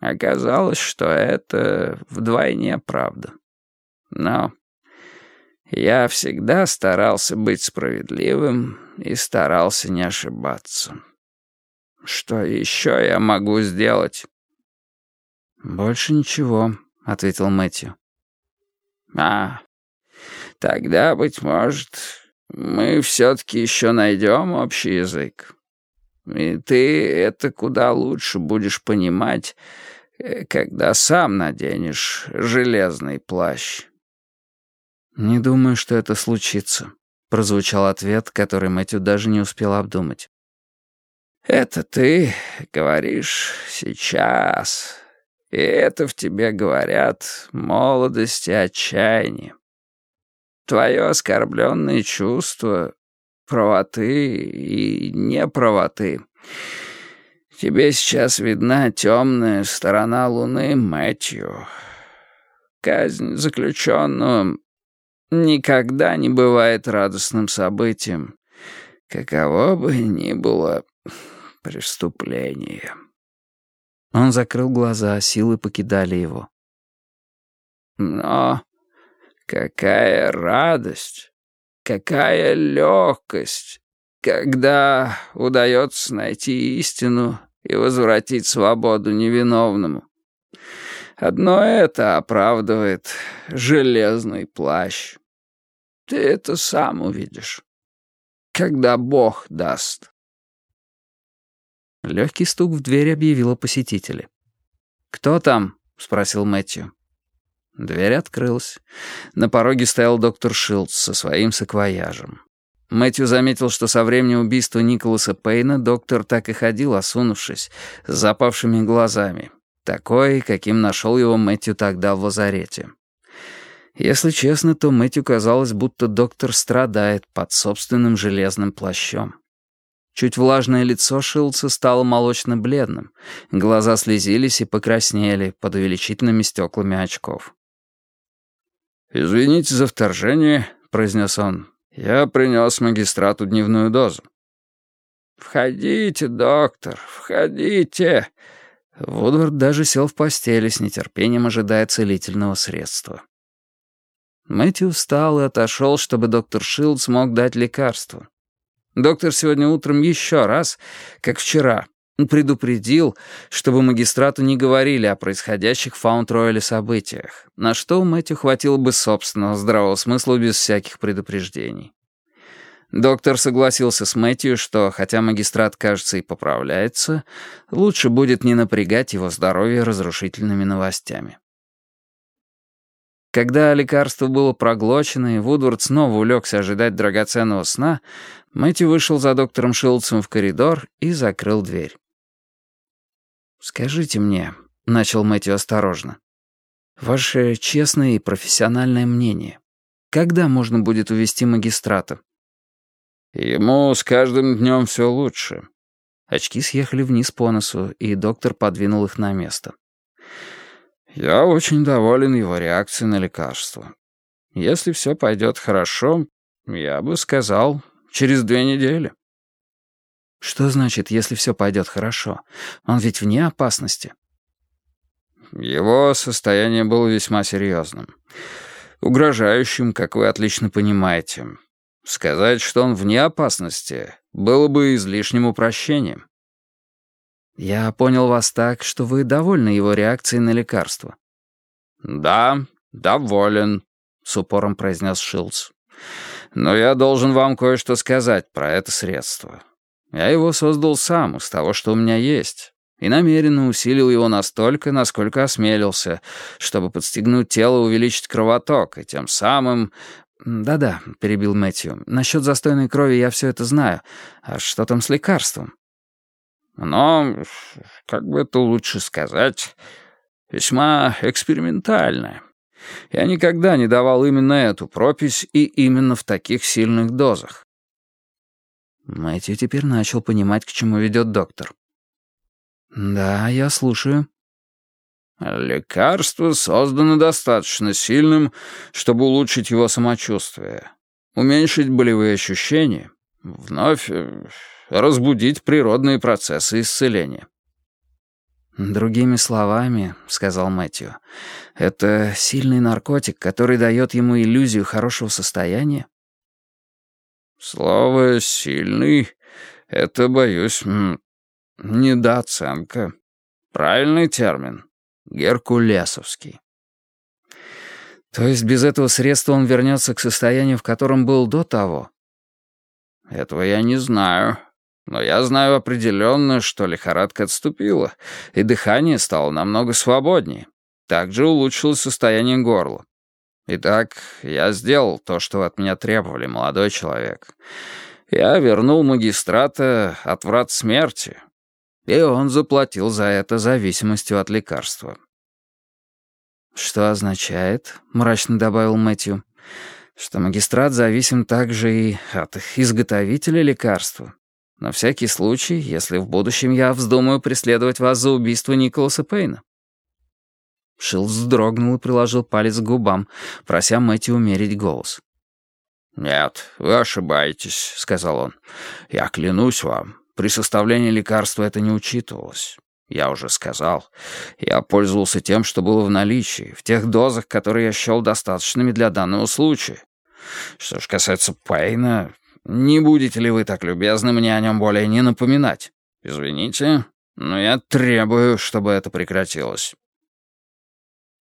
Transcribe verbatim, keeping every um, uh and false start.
Оказалось, что это вдвойне правда. Но я всегда старался быть справедливым и старался не ошибаться. Что еще я могу сделать?» «Больше ничего», — ответил Мэтью. «А, тогда, быть может, мы все-таки еще найдем общий язык. И ты это куда лучше будешь понимать, когда сам наденешь железный плащ». «Не думаю, что это случится», — прозвучал ответ, который Мэтью даже не успел обдумать. «Это ты говоришь сейчас, и это в тебе говорят молодость и отчаяние. Твое оскорбленное чувство правоты и неправоты. Тебе сейчас видна темная сторона луны, Мэтью. Казнь заключенного никогда не бывает радостным событием, каково бы ни было преступление». Он закрыл глаза, силы покидали его. «Но какая радость, какая легкость, когда удается найти истину и возвратить свободу невиновному. Одно это оправдывает железный плащ. Ты это сам увидишь, когда Бог даст». Легкий стук в дверь объявил о посетителе. «Кто там?» — спросил Мэтью. Дверь открылась. На пороге стоял доктор Шилдс со своим саквояжем. Мэтью заметил, что со времени убийства Николаса Пейна доктор так и ходил, осунувшись, с запавшими глазами. Такой, каким нашел его Мэтью тогда в лазарете. Если честно, то Мэтью казалось, будто доктор страдает под собственным железным плащом. Чуть влажное лицо Шилдса стало молочно-бледным, глаза слезились и покраснели под увеличительными стеклами очков. «Извините за вторжение», — произнес он. «Я принес магистрату дневную дозу». «Входите, доктор, входите». Вудвард даже сел в постели, с нетерпением ожидая целительного средства. Мэтью встал и отошел, чтобы доктор Шилдс мог дать лекарство. Доктор сегодня утром еще раз, как вчера, предупредил, чтобы магистрату не говорили о происходящих в Фаунд-Рояле событиях, на что у Мэтью хватило бы собственного здравого смысла без всяких предупреждений. Доктор согласился с Мэтью, что, хотя магистрат, кажется, и поправляется, лучше будет не напрягать его здоровье разрушительными новостями. Когда лекарство было проглочено, и Вудвард снова улегся ожидать драгоценного сна, Мэтью вышел за доктором Шилдсом в коридор и закрыл дверь. «Скажите мне», — начал Мэтью осторожно, — «ваше честное и профессиональное мнение. Когда можно будет увезти магистрата?» «Ему с каждым днем все лучше». Очки съехали вниз по носу, и доктор подвинул их на место. «Я очень доволен его реакцией на лекарство. Если все пойдет хорошо, я бы сказал, через две недели». «Что значит, если все пойдет хорошо? Он ведь вне опасности». «Его состояние было весьма серьезным. Угрожающим, как вы отлично понимаете. Сказать, что он вне опасности, было бы излишним упрощением». «Я понял вас так, что вы довольны его реакцией на лекарство». «Да, доволен», — с упором произнес Шилдс. «Но я должен вам кое-что сказать про это средство. Я его создал сам из того, что у меня есть, и намеренно усилил его настолько, насколько осмелился, чтобы подстегнуть тело увеличить кровоток, и тем самым...» «Да-да», — перебил Мэтью, — «насчет застойной крови я все это знаю. А что там с лекарством?» «Но, как бы это лучше сказать, весьма экспериментально. Я никогда не давал именно эту пропись и именно в таких сильных дозах». Мэтью теперь начал понимать, к чему ведет доктор. «Да, я слушаю». «Лекарство создано достаточно сильным, чтобы улучшить его самочувствие, уменьшить болевые ощущения, вновь разбудить природные процессы исцеления». «Другими словами, — сказал Мэтью, — это сильный наркотик, который дает ему иллюзию хорошего состояния?» «Слово «сильный» — это, боюсь, м, недооценка. Правильный термин. Геркулесовский». «То есть без этого средства он вернется к состоянию, в котором был до того?» «Этого я не знаю. Но я знаю определенно, что лихорадка отступила, и дыхание стало намного свободнее. Также улучшилось состояние горла. Итак, я сделал то, что от меня требовали, молодой человек. Я вернул магистрата от врат смерти, и он заплатил за это зависимостью от лекарства». «Что означает, — мрачно добавил Мэтью, — что магистрат зависим также и от изготовителя лекарства. На всякий случай, если в будущем я вздумаю преследовать вас за убийство Николаса Пейна». Шилд вздрогнул и приложил палец к губам, прося Мэтью умерить голос. «Нет, вы ошибаетесь», — сказал он. «Я клянусь вам, при составлении лекарства это не учитывалось. Я уже сказал, я пользовался тем, что было в наличии, в тех дозах, которые я счел достаточными для данного случая. Что ж касается Пейна, не будете ли вы так любезны мне о нем более не напоминать? Извините, но я требую, чтобы это прекратилось».